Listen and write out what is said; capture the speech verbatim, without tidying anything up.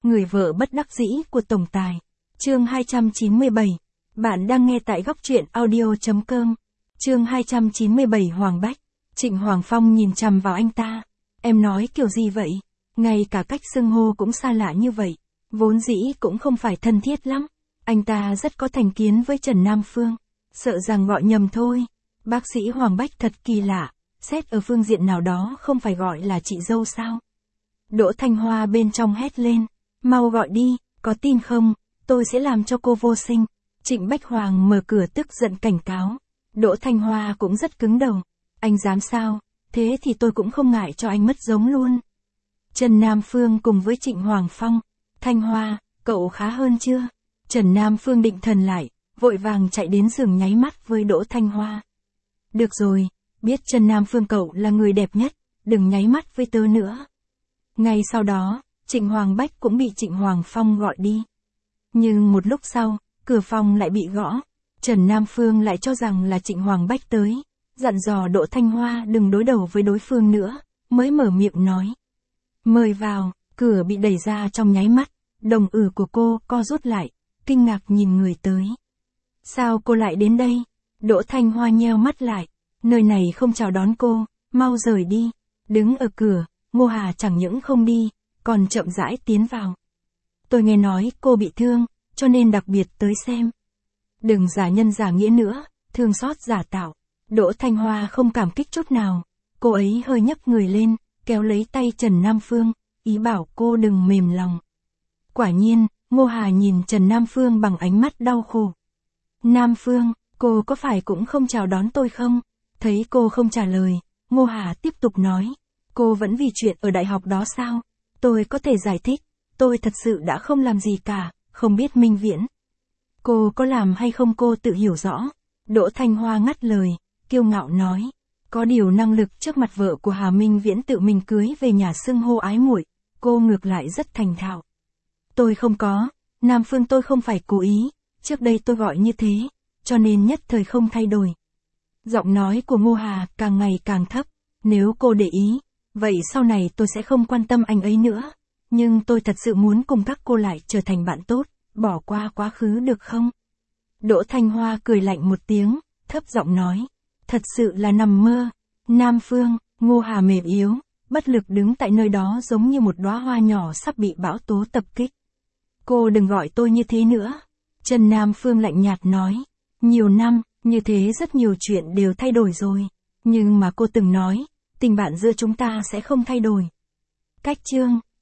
Người vợ bất đắc dĩ của tổng tài. Chương hai trăm chín mươi bảy. Bạn đang nghe tại góc truyện audio.com. Chương hai trăm chín mươi bảy. Hoàng Bách. Trịnh Hoàng Phong nhìn chằm vào anh ta. Em nói kiểu gì vậy? Ngay cả cách xưng hô cũng xa lạ như vậy. Vốn dĩ cũng không phải thân thiết lắm. Anh ta rất có thành kiến với Trần Nam Phương. Sợ rằng gọi nhầm thôi. Bác sĩ Hoàng Bách thật kỳ lạ. Xét ở phương diện nào đó không phải gọi là chị dâu sao? Đỗ Thanh Hoa bên trong hét lên. Mau gọi đi, có tin không? Tôi sẽ làm cho cô vô sinh. Trịnh Bách Hoàng mở cửa tức giận cảnh cáo. Đỗ Thanh Hoa cũng rất cứng đầu. Anh dám sao? Thế thì tôi cũng không ngại cho anh mất giống luôn. Trần Nam Phương cùng với Trịnh Hoàng Phong. Thanh Hoa, cậu khá hơn chưa? Trần Nam Phương định thần lại, vội vàng chạy đến giường nháy mắt với Đỗ Thanh Hoa. Được rồi, biết Trần Nam Phương cậu là người đẹp nhất, đừng nháy mắt với tớ nữa. Ngay sau đó, Trịnh Hoàng Bách cũng bị Trịnh Hoàng Phong gọi đi. Nhưng một lúc sau, cửa phòng lại bị gõ. Trần Nam Phương lại cho rằng là Trịnh Hoàng Bách tới, dặn dò Đỗ Thanh Hoa đừng đối đầu với đối phương nữa, mới mở miệng nói. Mời vào, cửa bị đẩy ra trong nháy mắt, đồng tử của cô co rút lại, kinh ngạc nhìn người tới. Sao cô lại đến đây? Đỗ Thanh Hoa nheo mắt lại, nơi này không chào đón cô, mau rời đi. Đứng ở cửa, Ngô Hà chẳng những không đi, còn chậm rãi tiến vào. Tôi nghe nói cô bị thương, cho nên đặc biệt tới xem. Đừng giả nhân giả nghĩa nữa, thương xót giả tạo. Đỗ Thanh Hoa không cảm kích chút nào. Cô ấy hơi nhấc người lên, kéo lấy tay Trần Nam Phương, ý bảo cô đừng mềm lòng. Quả nhiên, Ngô Hà nhìn Trần Nam Phương bằng ánh mắt đau khổ. Nam Phương, cô có phải cũng không chào đón tôi không? Thấy cô không trả lời, Ngô Hà tiếp tục nói. Cô vẫn vì chuyện ở đại học đó sao? Tôi có thể giải thích, tôi thật sự đã không làm gì cả, không biết Minh Viễn. Cô có làm hay không cô tự hiểu rõ. Đỗ Thanh Hoa ngắt lời, kiêu ngạo nói. Có điều năng lực trước mặt vợ của Hà Minh Viễn tự mình cưới về nhà xưng hô ái muội, cô ngược lại rất thành thạo. Tôi không có, Nam Phương tôi không phải cố ý, trước đây tôi gọi như thế, cho nên nhất thời không thay đổi. Giọng nói của Ngô Hà càng ngày càng thấp, nếu cô để ý, vậy sau này tôi sẽ không quan tâm anh ấy nữa. Nhưng tôi thật sự muốn cùng các cô lại trở thành bạn tốt, bỏ qua quá khứ được không? Đỗ Thanh Hoa cười lạnh một tiếng, thấp giọng nói. Thật sự là nằm mơ. Nam Phương, Ngô Hà mềm yếu, bất lực đứng tại nơi đó giống như một đóa hoa nhỏ sắp bị bão tố tập kích. Cô đừng gọi tôi như thế nữa. Trần Nam Phương lạnh nhạt nói. Nhiều năm, như thế rất nhiều chuyện đều thay đổi rồi. Nhưng mà cô từng nói, tình bạn giữa chúng ta sẽ không thay đổi. Cách chương